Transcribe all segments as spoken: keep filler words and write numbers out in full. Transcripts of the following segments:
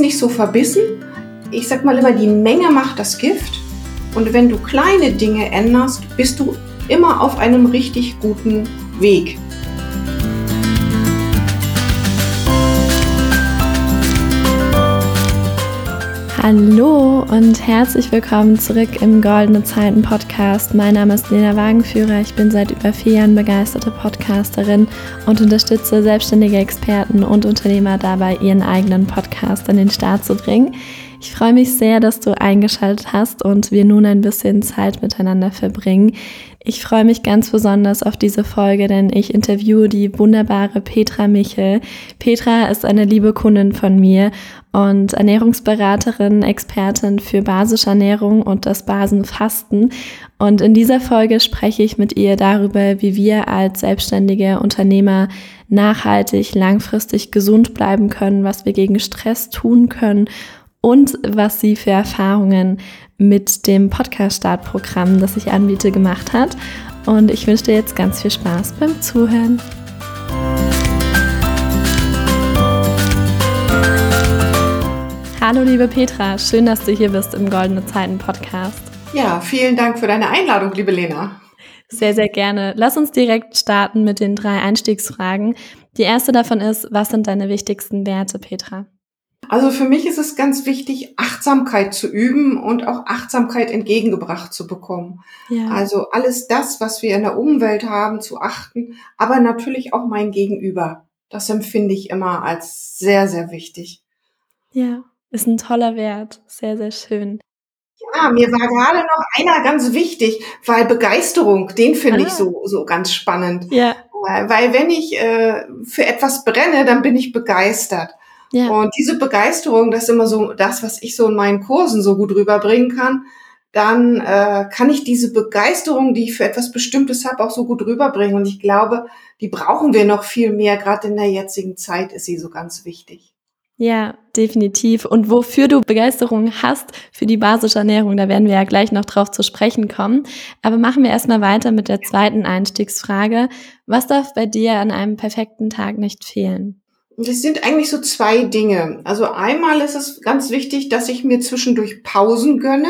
nicht so verbissen. Ich sag mal immer, die Menge macht das Gift. Und wenn du kleine Dinge änderst, bist du immer auf einem richtig guten Weg. Hallo und herzlich willkommen zurück im Goldene Zeiten Podcast. Mein Name ist Lena Wagenführer. Ich bin seit über vier Jahren begeisterte Podcasterin und unterstütze selbstständige Experten und Unternehmer dabei, ihren eigenen Podcast an den Start zu bringen. Ich freue mich sehr, dass du eingeschaltet hast und wir nun ein bisschen Zeit miteinander verbringen. Ich freue mich ganz besonders auf diese Folge, denn ich interviewe die wunderbare Petra Michel. Petra ist eine liebe Kundin von mir und Ernährungsberaterin, Expertin für basische Ernährung und das Basenfasten. Und in dieser Folge spreche ich mit ihr darüber, wie wir als selbstständige Unternehmer nachhaltig, langfristig gesund bleiben können, was wir gegen Stress tun können und was sie für Erfahrungen mit dem Podcast-Startprogramm, das ich anbiete, gemacht hat. Und ich wünsche dir jetzt ganz viel Spaß beim Zuhören. Hallo liebe Petra, schön, dass du hier bist im Goldene Zeiten Podcast. Ja, vielen Dank für deine Einladung, liebe Lena. Sehr, sehr gerne. Lass uns direkt starten mit den drei Einstiegsfragen. Die erste davon ist, was sind deine wichtigsten Werte, Petra? Also für mich ist es ganz wichtig, Achtsamkeit zu üben und auch Achtsamkeit entgegengebracht zu bekommen. Ja. Also alles das, was wir in der Umwelt haben, zu achten, aber natürlich auch mein Gegenüber. Das empfinde ich immer als sehr, sehr wichtig. Ja, ist ein toller Wert. Sehr, sehr schön. Ja, mir war gerade noch einer ganz wichtig, weil Begeisterung, den finde ah. ich so so ganz spannend. Ja. Weil wenn ich äh, für etwas brenne, dann bin ich begeistert. Ja. Und diese Begeisterung, das ist immer so das, was ich so in meinen Kursen so gut rüberbringen kann. Dann äh, kann ich diese Begeisterung, die ich für etwas Bestimmtes habe, auch so gut rüberbringen. Und ich glaube, die brauchen wir noch viel mehr. Gerade in der jetzigen Zeit ist sie so ganz wichtig. Ja, definitiv. Und wofür du Begeisterung hast für die basische Ernährung, da werden wir ja gleich noch drauf zu sprechen kommen. Aber machen wir erstmal weiter mit der zweiten Einstiegsfrage. Was darf bei dir an einem perfekten Tag nicht fehlen? Das sind eigentlich so zwei Dinge. Also einmal ist es ganz wichtig, dass ich mir zwischendurch Pausen gönne.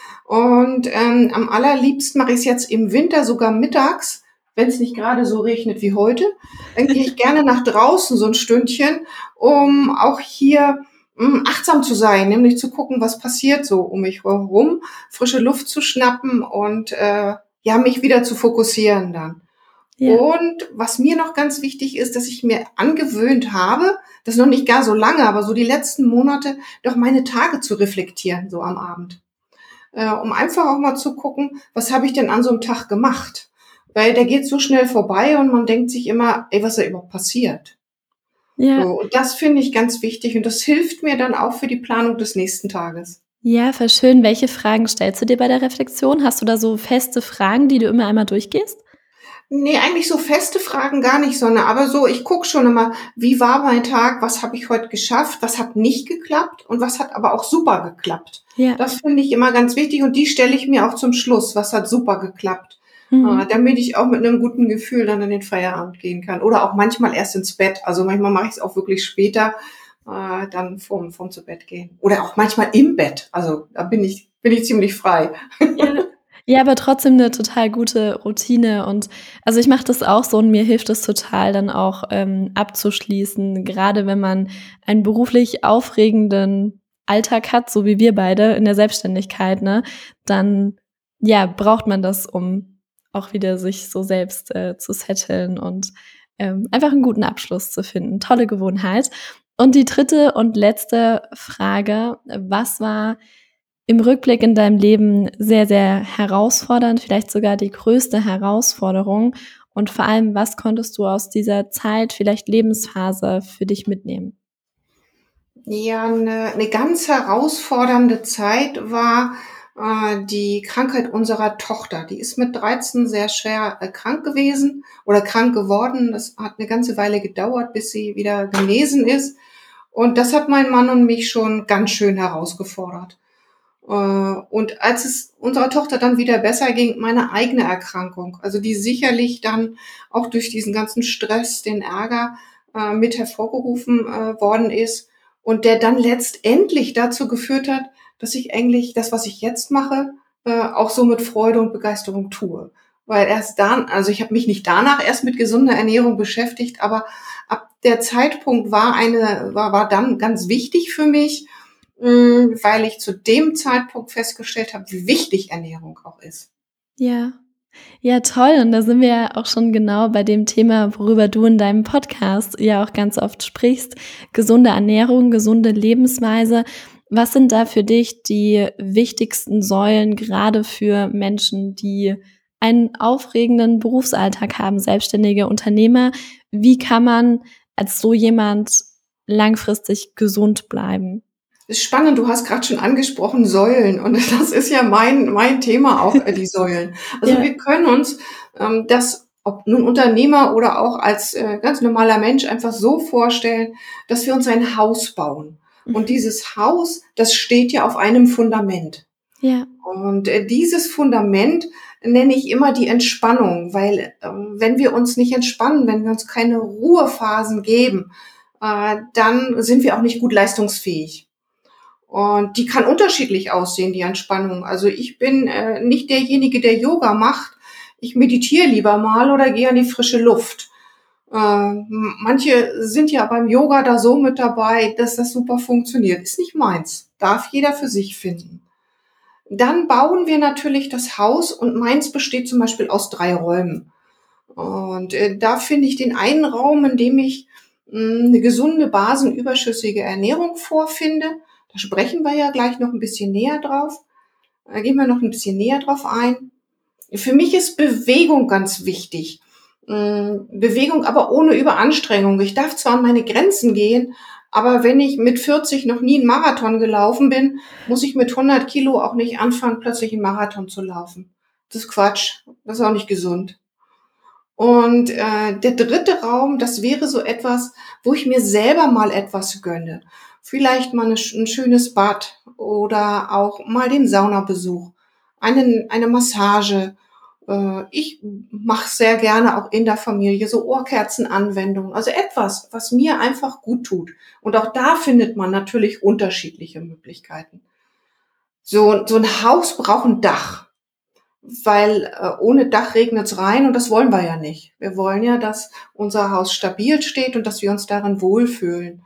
Und ähm, am allerliebsten mache ich es jetzt im Winter sogar mittags, wenn es nicht gerade so regnet wie heute. Dann gehe ich gerne nach draußen so ein Stündchen, um auch hier mh, achtsam zu sein, nämlich zu gucken, was passiert so um mich herum, frische Luft zu schnappen und äh, ja mich wieder zu fokussieren dann. Ja. Und was mir noch ganz wichtig ist, dass ich mir angewöhnt habe, das ist noch nicht gar so lange, aber so die letzten Monate, doch meine Tage zu reflektieren, so am Abend. Äh, um einfach auch mal zu gucken, was habe ich denn an so einem Tag gemacht? Weil der geht so schnell vorbei und man denkt sich immer, ey, was ist da überhaupt passiert? Ja. So, und das finde ich ganz wichtig und das hilft mir dann auch für die Planung des nächsten Tages. Ja, voll schön. Welche Fragen stellst du dir bei der Reflexion? Hast du da so feste Fragen, die du immer einmal durchgehst? Nee, eigentlich so feste Fragen gar nicht, sondern aber so, ich gucke schon immer, wie war mein Tag, was habe ich heute geschafft, was hat nicht geklappt und was hat aber auch super geklappt. Ja. Das finde ich immer ganz wichtig und die stelle ich mir auch zum Schluss, was hat super geklappt, mhm. äh, damit ich auch mit einem guten Gefühl dann in den Feierabend gehen kann oder auch manchmal erst ins Bett, also manchmal mache ich es auch wirklich später, äh, dann vorm, vorm zu Bett gehen oder auch manchmal im Bett, also da bin ich, bin ich ziemlich frei. Ja. Ja, aber trotzdem eine total gute Routine und also ich mache das auch so und mir hilft es total dann auch ähm, abzuschließen, gerade wenn man einen beruflich aufregenden Alltag hat, so wie wir beide in der Selbstständigkeit, ne, dann ja braucht man das, um auch wieder sich so selbst äh, zu setteln und ähm, einfach einen guten Abschluss zu finden. Tolle Gewohnheit. Und die dritte und letzte Frage, was war im Rückblick in deinem Leben sehr, sehr herausfordernd, vielleicht sogar die größte Herausforderung? Und vor allem, was konntest du aus dieser Zeit, vielleicht Lebensphase, für dich mitnehmen? Ja, eine, eine ganz herausfordernde Zeit war äh, die Krankheit unserer Tochter. Die ist mit dreizehn sehr schwer äh, krank gewesen oder krank geworden. Das hat eine ganze Weile gedauert, bis sie wieder genesen ist. Und das hat mein Mann und mich schon ganz schön herausgefordert. Und als es unserer Tochter dann wieder besser ging, meine eigene Erkrankung, also die sicherlich dann auch durch diesen ganzen Stress, den Ärger äh, mit hervorgerufen äh, worden ist. und der dann letztendlich dazu geführt hat, dass ich eigentlich das, was ich jetzt mache, äh, auch so mit Freude und Begeisterung tue. Weil erst dann, also ich habe mich nicht danach erst mit gesunder Ernährung beschäftigt, aber ab der Zeitpunkt war eine, war, war dann ganz wichtig für mich, mh, weil ich zu dem Zeitpunkt festgestellt habe, wie wichtig Ernährung auch ist. Ja. Ja, toll. Und da sind wir ja auch schon genau bei dem Thema, worüber du in deinem Podcast ja auch ganz oft sprichst. Gesunde Ernährung, gesunde Lebensweise. Was sind da für dich die wichtigsten Säulen, gerade für Menschen, die einen aufregenden Berufsalltag haben, selbstständige Unternehmer? Wie kann man als so jemand langfristig gesund bleiben? Das ist spannend, du hast gerade schon angesprochen Säulen und das ist ja mein mein Thema auch, äh, die Säulen. Also Ja. wir können uns ähm, das, ob nun Unternehmer oder auch als äh, ganz normaler Mensch, einfach so vorstellen, dass wir uns ein Haus bauen. Und Mhm. dieses Haus, das steht ja auf einem Fundament. Ja. Und äh, dieses Fundament nenne ich immer die Entspannung, weil ähm, wenn wir uns nicht entspannen, wenn wir uns keine Ruhephasen geben, äh, dann sind wir auch nicht gut leistungsfähig. Und die kann unterschiedlich aussehen, die Entspannung. Also ich bin äh, nicht derjenige, der Yoga macht. Ich meditiere lieber mal oder gehe an die frische Luft. Äh, manche sind ja beim Yoga da so mit dabei, dass das super funktioniert. Ist nicht meins. Darf jeder für sich finden. Dann bauen wir natürlich das Haus und meins besteht zum Beispiel aus drei Räumen. Und äh, da finde ich den einen Raum, in dem ich mh, eine gesunde, basenüberschüssige Ernährung vorfinde. Da sprechen wir ja gleich noch ein bisschen näher drauf. Da gehen wir noch ein bisschen näher drauf ein. Für mich ist Bewegung ganz wichtig. Mh, Bewegung aber ohne Überanstrengung. Ich darf zwar an meine Grenzen gehen, aber wenn ich mit vierzig noch nie einen Marathon gelaufen bin, muss ich mit hundert Kilo auch nicht anfangen, plötzlich einen Marathon zu laufen. Das ist Quatsch. Das ist auch nicht gesund. Und äh, der dritte Raum, das wäre so etwas, wo ich mir selber mal etwas gönne. Vielleicht mal eine, ein schönes Bad oder auch mal den Saunabesuch, einen, eine Massage. Äh, ich mache sehr gerne auch in der Familie so Ohrkerzenanwendungen. Also etwas, was mir einfach gut tut. Und auch da findet man natürlich unterschiedliche Möglichkeiten. So, so ein Haus braucht ein Dach. Weil äh, ohne Dach regnet's rein und das wollen wir ja nicht. Wir wollen ja, dass unser Haus stabil steht und dass wir uns darin wohlfühlen.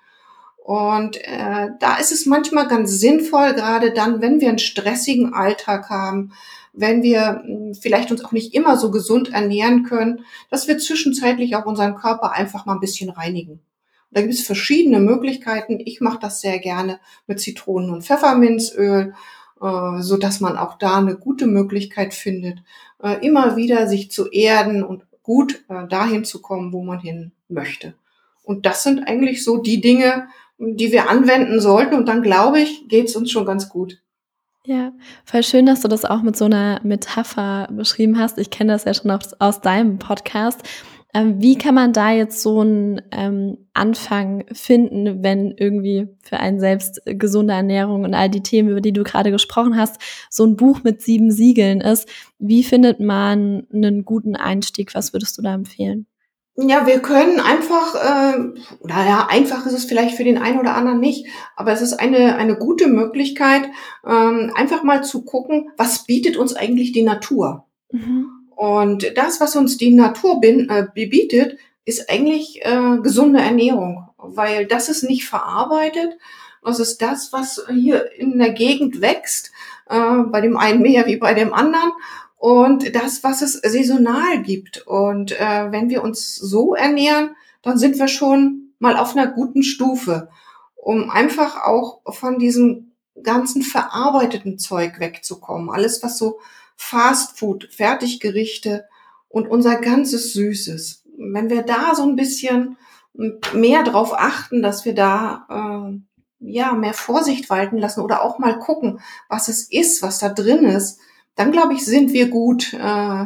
Und äh, da ist es manchmal ganz sinnvoll, gerade dann, wenn wir einen stressigen Alltag haben, wenn wir mh, vielleicht uns auch nicht immer so gesund ernähren können, dass wir zwischenzeitlich auch unseren Körper einfach mal ein bisschen reinigen. Da gibt es verschiedene Möglichkeiten. Ich mache das sehr gerne mit Zitronen- und Pfefferminzöl, äh, so dass man auch da eine gute Möglichkeit findet, äh, immer wieder sich zu erden und gut äh, dahin zu kommen, wo man hin möchte. Und das sind eigentlich so die Dinge, die wir anwenden sollten. Und dann, glaube ich, geht's uns schon ganz gut. Ja, voll schön, dass du das auch mit so einer Metapher beschrieben hast. Ich kenne das ja schon aus, aus deinem Podcast. Ähm, wie kann man da jetzt so einen ähm, Anfang finden, wenn irgendwie für einen selbst gesunde Ernährung und all die Themen, über die du gerade gesprochen hast, so ein Buch mit sieben Siegeln ist? Wie findet man einen guten Einstieg? Was würdest du da empfehlen? Ja, wir können einfach, äh, oder ja, einfach ist es vielleicht für den einen oder anderen nicht, aber es ist eine, eine gute Möglichkeit, ähm, einfach mal zu gucken, was bietet uns eigentlich die Natur? Mhm. Und das, was uns die Natur bin, äh, bietet, ist eigentlich äh, gesunde Ernährung, weil das ist nicht verarbeitet. Das ist das, was hier in der Gegend wächst, äh, bei dem einen mehr wie bei dem anderen. Und das, was es saisonal gibt. Und äh, wenn wir uns so ernähren, dann sind wir schon mal auf einer guten Stufe, um einfach auch von diesem ganzen verarbeiteten Zeug wegzukommen. Alles, was so Fastfood, Fertiggerichte und unser ganzes Süßes. Wenn wir da so ein bisschen mehr drauf achten, dass wir da äh, ja mehr Vorsicht walten lassen oder auch mal gucken, was es ist, was da drin ist, dann glaube ich, sind wir gut äh,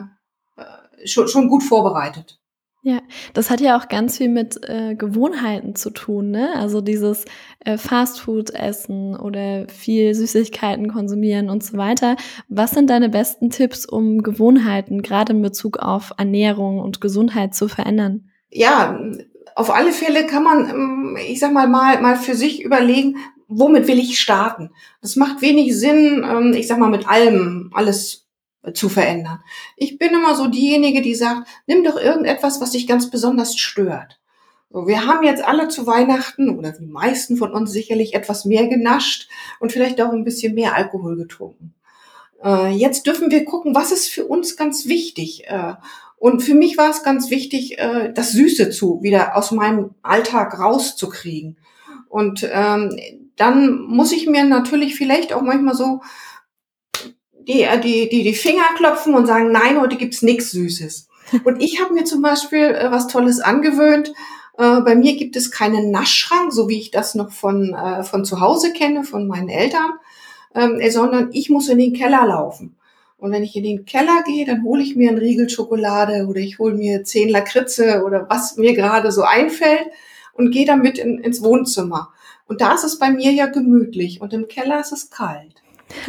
schon, schon gut vorbereitet. Ja, das hat ja auch ganz viel mit äh, Gewohnheiten zu tun, ne? Also dieses äh, Fastfood-Essen oder viel Süßigkeiten konsumieren und so weiter. Was sind deine besten Tipps, um Gewohnheiten gerade in Bezug auf Ernährung und Gesundheit zu verändern? Ja, auf alle Fälle kann man, ich sag mal, mal, mal für sich überlegen, womit will ich starten? Das macht wenig Sinn, ich sag mal, mit allem alles zu verändern. Ich bin immer so diejenige, die sagt, nimm doch irgendetwas, was dich ganz besonders stört. So, wir haben jetzt alle zu Weihnachten, oder die meisten von uns sicherlich, etwas mehr genascht und vielleicht auch ein bisschen mehr Alkohol getrunken. Jetzt dürfen wir gucken, was ist für uns ganz wichtig. Und für mich war es ganz wichtig, das Süße zu wieder aus meinem Alltag rauszukriegen. Und ähm, dann muss ich mir natürlich vielleicht auch manchmal so die die die, die Finger klopfen und sagen, nein, heute gibt's nichts Süßes. Und ich habe mir zum Beispiel äh, was Tolles angewöhnt. Äh, bei mir gibt es keinen Naschschrank, so wie ich das noch von äh, von zu Hause kenne, von meinen Eltern, ähm, sondern ich muss in den Keller laufen. Und wenn ich in den Keller gehe, dann hole ich mir einen Riegel Schokolade oder ich hole mir zehn Lakritze oder was mir gerade so einfällt und gehe damit in, ins Wohnzimmer. Und da ist es bei mir ja gemütlich und im Keller ist es kalt.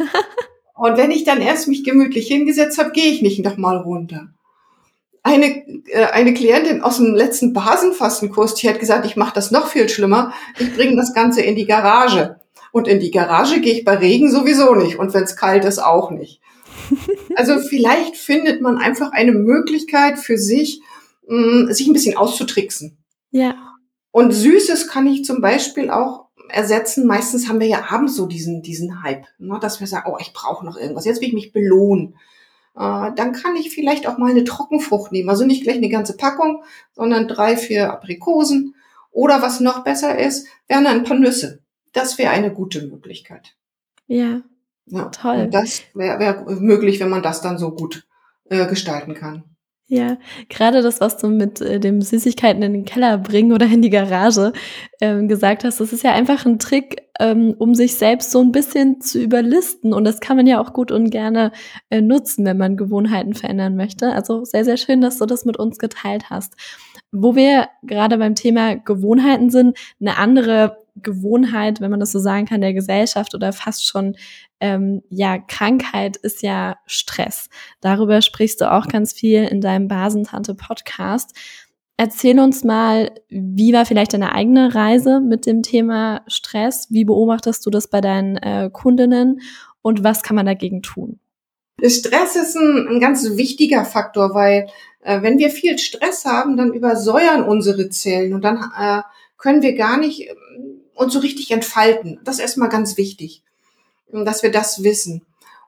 Und wenn ich dann erst mich gemütlich hingesetzt habe, gehe ich nicht nochmal runter. Eine, äh, eine Klientin aus dem letzten Basenfastenkurs, die hat gesagt, ich mache das noch viel schlimmer. Ich bringe das Ganze in die Garage. Und in die Garage gehe ich bei Regen sowieso nicht. Und wenn es kalt ist, auch nicht. Also vielleicht findet man einfach eine Möglichkeit für sich, mh, sich ein bisschen auszutricksen. Ja. Und Süßes kann ich zum Beispiel auch ersetzen. Meistens haben wir ja abends so diesen, diesen Hype, ne, dass wir sagen, oh, ich brauche noch irgendwas. Jetzt will ich mich belohnen. Äh, dann kann ich vielleicht auch mal eine Trockenfrucht nehmen. Also nicht gleich eine ganze Packung, sondern drei, vier Aprikosen. Oder was noch besser ist, wären ein paar Nüsse. Das wäre eine gute Möglichkeit. Ja, ja. Toll. Und das wäre wär möglich, wenn man das dann so gut äh, gestalten kann. Ja, gerade das, was du mit äh, dem Süßigkeiten in den Keller bringen oder in die Garage ähm, gesagt hast, das ist ja einfach ein Trick, ähm, um sich selbst so ein bisschen zu überlisten. Und das kann man ja auch gut und gerne äh, nutzen, wenn man Gewohnheiten verändern möchte. Also sehr, sehr schön, dass du das mit uns geteilt hast. Wo wir gerade beim Thema Gewohnheiten sind, eine andere Gewohnheit, wenn man das so sagen kann, der Gesellschaft oder fast schon ähm, ja Krankheit ist ja Stress. Darüber sprichst du auch ganz viel in deinem Basentante-Podcast. Erzähl uns mal, wie war vielleicht deine eigene Reise mit dem Thema Stress? Wie beobachtest du das bei deinen äh, Kundinnen und was kann man dagegen tun? Stress ist ein, ein ganz wichtiger Faktor, weil äh, wenn wir viel Stress haben, dann übersäuern unsere Zellen und dann äh, können wir gar nicht äh, uns so richtig entfalten. Das ist erstmal ganz wichtig, dass wir das wissen.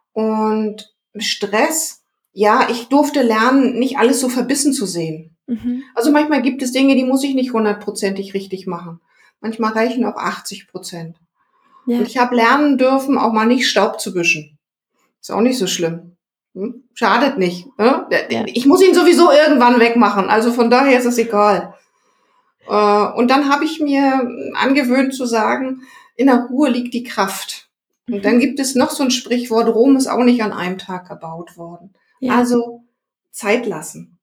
Und Stress, ja, ich durfte lernen, nicht alles so verbissen zu sehen. Mhm. Also manchmal gibt es Dinge, die muss ich nicht hundertprozentig richtig machen. Manchmal reichen auch achtzig Prozent. Ja. Und ich habe lernen dürfen, auch mal nicht Staub zu wischen. Ist auch nicht so schlimm. Hm? Schadet nicht. Ne? Ja. Ich muss ihn sowieso irgendwann wegmachen. Also von daher ist es egal. Und dann habe ich mir angewöhnt zu sagen, in der Ruhe liegt die Kraft. Und dann gibt es noch so ein Sprichwort, Rom ist auch nicht an einem Tag erbaut worden. Ja. Also Zeit lassen.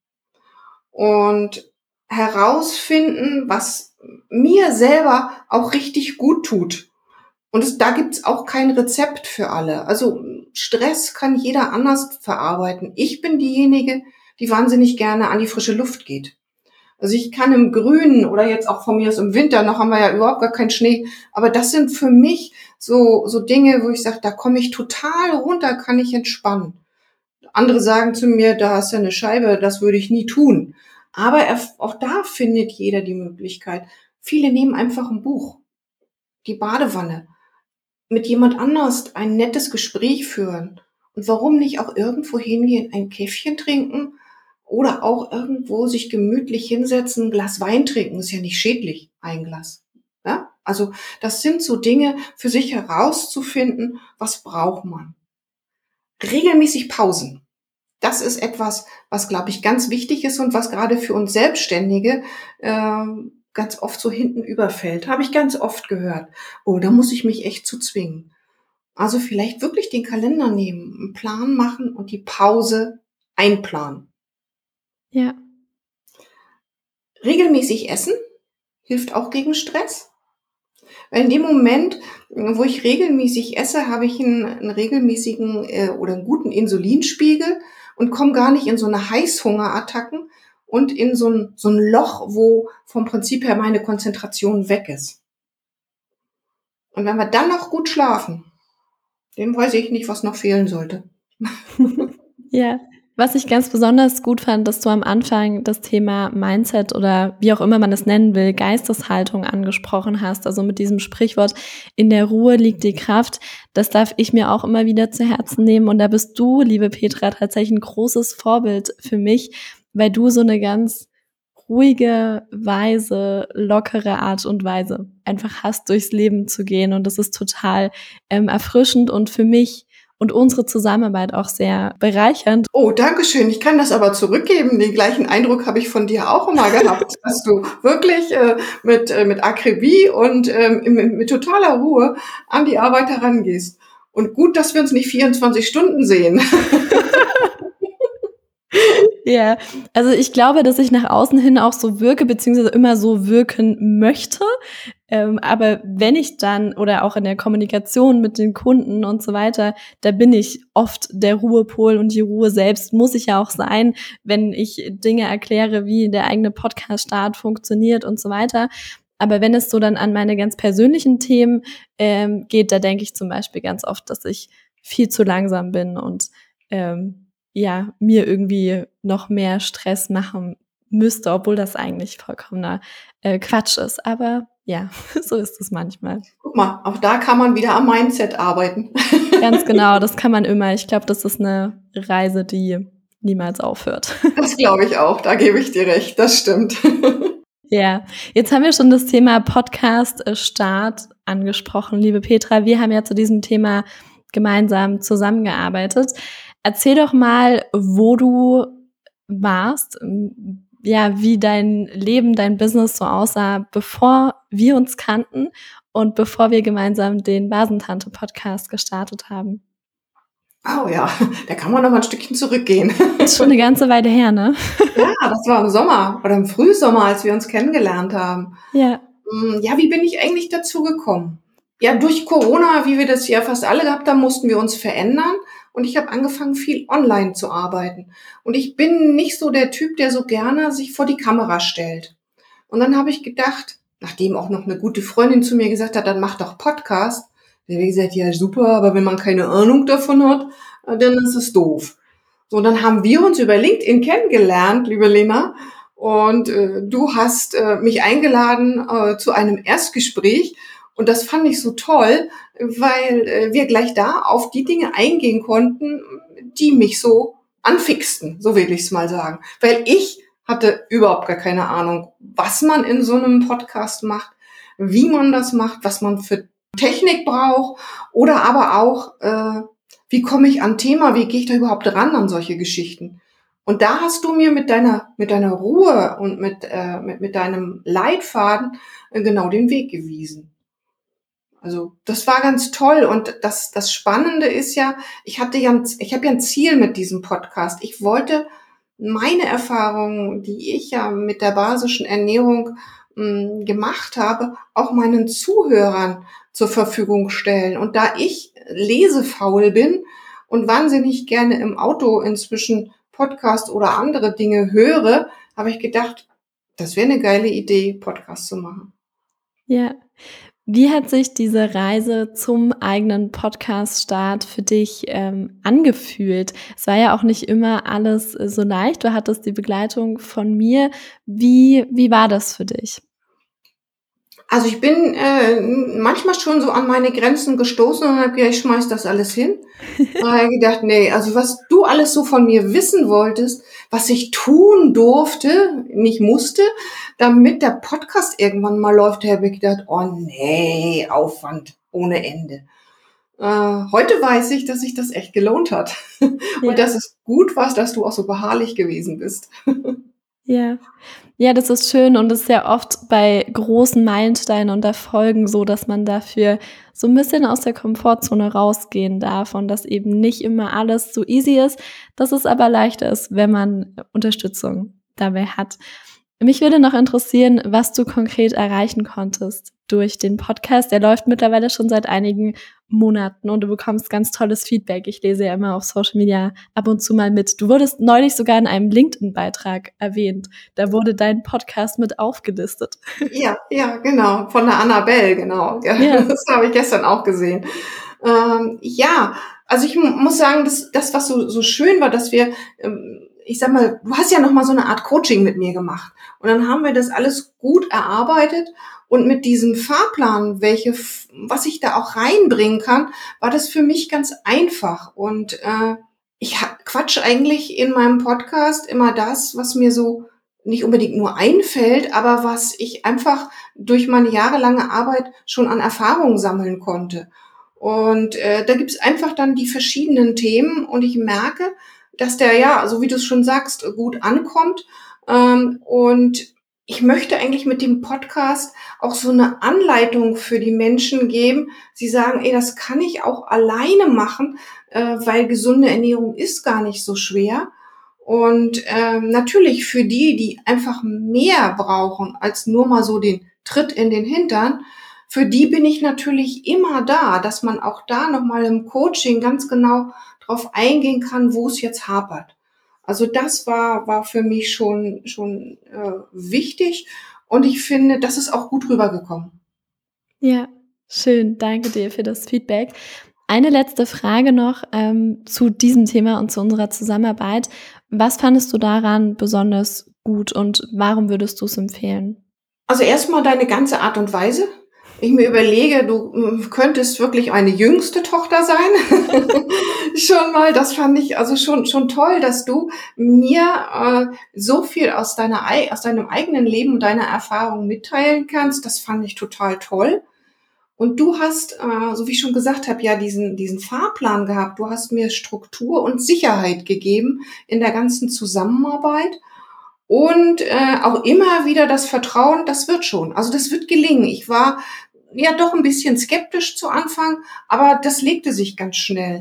Und herausfinden, was mir selber auch richtig gut tut. Und es, da gibt's auch kein Rezept für alle. Also Stress kann jeder anders verarbeiten. Ich bin diejenige, die wahnsinnig gerne an die frische Luft geht. Also ich kann im Grünen oder jetzt auch von mir aus im Winter, noch haben wir ja überhaupt gar keinen Schnee, aber das sind für mich so so Dinge, wo ich sage, da komme ich total runter, kann ich entspannen. Andere sagen zu mir, da hast du eine Scheibe, das würde ich nie tun. Aber auch da findet jeder die Möglichkeit. Viele nehmen einfach ein Buch, die Badewanne, mit jemand anders ein nettes Gespräch führen. Und warum nicht auch irgendwo hingehen, ein Käffchen trinken oder auch irgendwo sich gemütlich hinsetzen, ein Glas Wein trinken, ist ja nicht schädlich, ein Glas. Ja? Also das sind so Dinge, für sich herauszufinden, was braucht man. Regelmäßig Pausen. Das ist etwas, was, glaube ich, ganz wichtig ist und was gerade für uns Selbstständige äh, ganz oft so hinten überfällt. Habe ich ganz oft gehört. Oh, da muss ich mich echt zu zwingen. Also vielleicht wirklich den Kalender nehmen, einen Plan machen und die Pause einplanen. Ja. Regelmäßig essen hilft auch gegen Stress. Weil in dem Moment, wo ich regelmäßig esse, habe ich einen, einen regelmäßigen äh, oder einen guten Insulinspiegel und komme gar nicht in so eine Heißhungerattacken und in so ein, so ein Loch, wo vom Prinzip her meine Konzentration weg ist. Und wenn wir dann noch gut schlafen, dem weiß ich nicht, was noch fehlen sollte. Ja, was ich ganz besonders gut fand, dass du am Anfang das Thema Mindset oder wie auch immer man es nennen will, Geisteshaltung angesprochen hast. Also mit diesem Sprichwort, in der Ruhe liegt die Kraft. Das darf ich mir auch immer wieder zu Herzen nehmen. Und da bist du, liebe Petra, tatsächlich ein großes Vorbild für mich, weil du so eine ganz ruhige, weise, lockere Art und Weise einfach hast, durchs Leben zu gehen. Und das ist total ähm, erfrischend und für mich und unsere Zusammenarbeit auch sehr bereichernd. Oh, danke schön. Ich kann das aber zurückgeben. Den gleichen Eindruck habe ich von dir auch immer gehabt, dass du wirklich äh, mit, äh, mit Akribie und ähm, mit, mit totaler Ruhe an die Arbeit herangehst. Und gut, dass wir uns nicht vierundzwanzig Stunden sehen. Ja, also ich glaube, dass ich nach außen hin auch so wirke, beziehungsweise immer so wirken möchte. Ähm, aber wenn ich dann, oder auch in der Kommunikation mit den Kunden und so weiter, da bin ich oft der Ruhepol und die Ruhe selbst muss ich ja auch sein, wenn ich Dinge erkläre, wie der eigene Podcast-Start funktioniert und so weiter. Aber wenn es so dann an meine ganz persönlichen Themen ähm, geht, da denke ich zum Beispiel ganz oft, dass ich viel zu langsam bin und ähm, ja, mir irgendwie noch mehr Stress machen müsste, obwohl das eigentlich vollkommener äh, Quatsch ist. Aber ja, so ist es manchmal. Guck mal, auch da kann man wieder am Mindset arbeiten. Ganz genau, das kann man immer. Ich glaube, das ist eine Reise, die niemals aufhört. Das glaube ich auch, da gebe ich dir recht, das stimmt. Ja, jetzt haben wir schon das Thema Podcast-Start angesprochen, liebe Petra. Wir haben ja zu diesem Thema gemeinsam zusammengearbeitet. Erzähl doch mal, wo du warst, ja, wie dein Leben, dein Business so aussah, bevor wir uns kannten und bevor wir gemeinsam den Basentante-Podcast gestartet haben. Oh ja, da kann man noch mal ein Stückchen zurückgehen. Ist schon eine ganze Weile her, ne? Ja, das war im Sommer oder im Frühsommer, als wir uns kennengelernt haben. Ja. Ja, wie bin ich eigentlich dazu gekommen? Ja, durch Corona, wie wir das ja fast alle gehabt haben, mussten wir uns verändern. Und ich habe angefangen, viel online zu arbeiten. Und ich bin nicht so der Typ, der so gerne sich vor die Kamera stellt. Und dann habe ich gedacht, nachdem auch noch eine gute Freundin zu mir gesagt hat, dann mach doch Podcast. Da habe ich gesagt, ja super, aber wenn man keine Ahnung davon hat, dann ist es doof. So, dann haben wir uns über LinkedIn kennengelernt, liebe Lena. Und äh, du hast äh, mich eingeladen äh, zu einem Erstgespräch. Und das fand ich so toll, weil äh, wir gleich da auf die Dinge eingehen konnten, die mich so anfixten, so will ich es mal sagen. Weil ich hatte überhaupt gar keine Ahnung, was man in so einem Podcast macht, wie man das macht, was man für Technik braucht oder aber auch, äh, wie komme ich an Thema, wie gehe ich da überhaupt ran an solche Geschichten. Und da hast du mir mit deiner mit deiner Ruhe und mit äh, mit, mit deinem Leitfaden äh, genau den Weg gewiesen. Also das war ganz toll und das das Spannende ist ja, ich hatte ja ein, ich habe ja ein Ziel mit diesem Podcast. Ich wollte meine Erfahrungen, die ich ja mit der basischen Ernährung mh, gemacht habe, auch meinen Zuhörern zur Verfügung stellen. Und da ich lesefaul bin und wahnsinnig gerne im Auto inzwischen Podcast oder andere Dinge höre, habe ich gedacht, das wäre eine geile Idee, Podcast zu machen. Ja. Wie hat sich diese Reise zum eigenen Podcast-Start für dich ähm, angefühlt? Es war ja auch nicht immer alles äh, so leicht. Du hattest die Begleitung von mir. Wie, wie war das für dich? Also ich bin äh, manchmal schon so an meine Grenzen gestoßen und habe gedacht, ich schmeiß das alles hin. Da habe ich gedacht, nee, also was du alles so von mir wissen wolltest, was ich tun durfte, nicht musste, damit der Podcast irgendwann mal läuft, da habe ich gedacht, oh nee, Aufwand ohne Ende. Äh, heute weiß ich, dass sich das echt gelohnt hat. Und Ja. dass es gut war, dass du auch so beharrlich gewesen bist. Ja. Ja, das ist schön und es ist ja oft bei großen Meilensteinen und Erfolgen so, dass man dafür so ein bisschen aus der Komfortzone rausgehen darf und dass eben nicht immer alles so easy ist, dass es aber leichter ist, wenn man Unterstützung dabei hat. Mich würde noch interessieren, was du konkret erreichen konntest durch den Podcast. Der läuft mittlerweile schon seit einigen Monaten und du bekommst ganz tolles Feedback. Ich lese ja immer auf Social Media ab und zu mal mit. Du wurdest neulich sogar in einem LinkedIn-Beitrag erwähnt. Da wurde dein Podcast mit aufgelistet. Ja, ja, genau. Von der Annabelle, genau. Ja, ja. Das habe ich gestern auch gesehen. Ähm, ja, also ich m- muss sagen, dass das, was so, so schön war, dass wir, ähm, ich sag mal, du hast ja noch mal so eine Art Coaching mit mir gemacht. Und dann haben wir das alles gut erarbeitet. Und mit diesem Fahrplan, welche, was ich da auch reinbringen kann, war das für mich ganz einfach. Und äh, ich ha- quatsch eigentlich in meinem Podcast immer das, was mir so nicht unbedingt nur einfällt, aber was ich einfach durch meine jahrelange Arbeit schon an Erfahrungen sammeln konnte. Und äh, da gibt's einfach dann die verschiedenen Themen und ich merke, dass der, ja, so wie du es schon sagst, gut ankommt. Ähm, und ich möchte eigentlich mit dem Podcast auch so eine Anleitung für die Menschen geben. Sie sagen, ey, das kann ich auch alleine machen, äh, weil gesunde Ernährung ist gar nicht so schwer. Und ähm, natürlich für die, die einfach mehr brauchen als nur mal so den Tritt in den Hintern, für die bin ich natürlich immer da, dass man auch da nochmal im Coaching ganz genau drauf eingehen kann, wo es jetzt hapert. Also das war, war für mich schon, schon äh, wichtig und ich finde, das ist auch gut rübergekommen. Ja, schön. Danke dir für das Feedback. Eine letzte Frage noch ähm, zu diesem Thema und zu unserer Zusammenarbeit. Was fandest du daran besonders gut und warum würdest du es empfehlen? Also erstmal deine ganze Art und Weise. Ich mir überlege, du könntest wirklich eine jüngste Tochter sein. Schon mal, das fand ich also schon schon toll, dass du mir äh, so viel aus deiner aus deinem eigenen Leben und deiner Erfahrung mitteilen kannst. Das fand ich total toll. Und du hast, äh, so wie ich schon gesagt habe, ja diesen diesen Fahrplan gehabt. Du hast mir Struktur und Sicherheit gegeben in der ganzen Zusammenarbeit. Und äh, auch immer wieder das Vertrauen, das wird schon. Also das wird gelingen. Ich war ja doch ein bisschen skeptisch zu Anfang, aber das legte sich ganz schnell.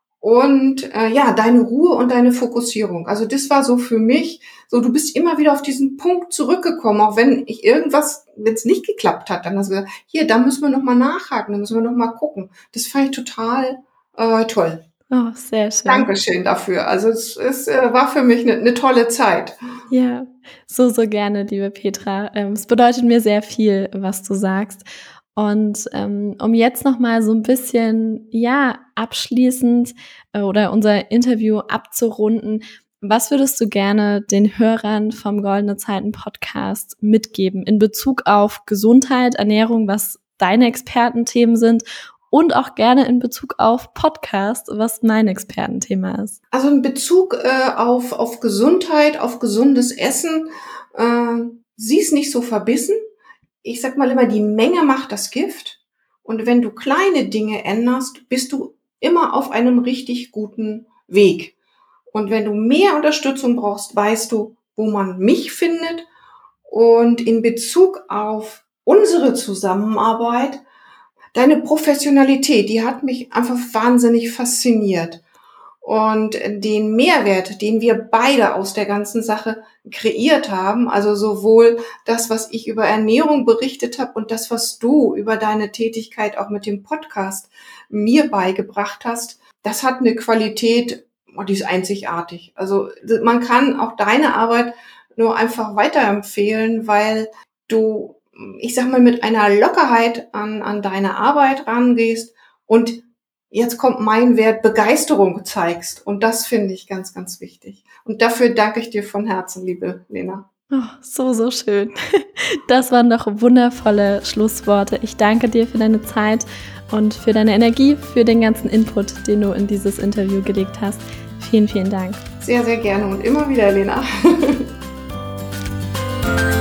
Und äh, ja, deine Ruhe und deine Fokussierung. Also das war so für mich, so du bist immer wieder auf diesen Punkt zurückgekommen, auch wenn ich irgendwas, wenn es nicht geklappt hat, dann hast du gesagt, hier, da müssen wir nochmal nachhaken, da müssen wir nochmal gucken. Das fand ich total äh, toll. Oh, sehr schön. Dankeschön dafür. Also es, es äh, war für mich eine, eine tolle Zeit. Ja, so, so gerne, liebe Petra. Ähm, es bedeutet mir sehr viel, was du sagst. Und ähm, um jetzt nochmal so ein bisschen, ja, abschließend äh, oder unser Interview abzurunden, was würdest du gerne den Hörern vom Goldene Zeiten Podcast mitgeben in Bezug auf Gesundheit, Ernährung, was deine Expertenthemen sind und auch gerne in Bezug auf Podcast, was mein Expertenthema ist? Also in Bezug äh, auf, auf Gesundheit, auf gesundes Essen, äh, sie ist nicht so verbissen. Ich sag mal immer, die Menge macht das Gift. Und wenn du kleine Dinge änderst, bist du immer auf einem richtig guten Weg. Und wenn du mehr Unterstützung brauchst, weißt du, wo man mich findet. Und in Bezug auf unsere Zusammenarbeit, deine Professionalität, die hat mich einfach wahnsinnig fasziniert. Und den Mehrwert, den wir beide aus der ganzen Sache kreiert haben, also sowohl das, was ich über Ernährung berichtet habe und das, was du über deine Tätigkeit auch mit dem Podcast mir beigebracht hast, das hat eine Qualität, die ist einzigartig. Also man kann auch deine Arbeit nur einfach weiterempfehlen, weil du, ich sag mal, mit einer Lockerheit an, an deine Arbeit rangehst und jetzt kommt mein Wert, Begeisterung zeigst. Und das finde ich ganz, ganz wichtig. Und dafür danke ich dir von Herzen, liebe Lena. Oh, so, so schön. Das waren doch wundervolle Schlussworte. Ich danke dir für deine Zeit und für deine Energie, für den ganzen Input, den du in dieses Interview gelegt hast. Vielen, vielen Dank. Sehr, sehr gerne und immer wieder, Lena.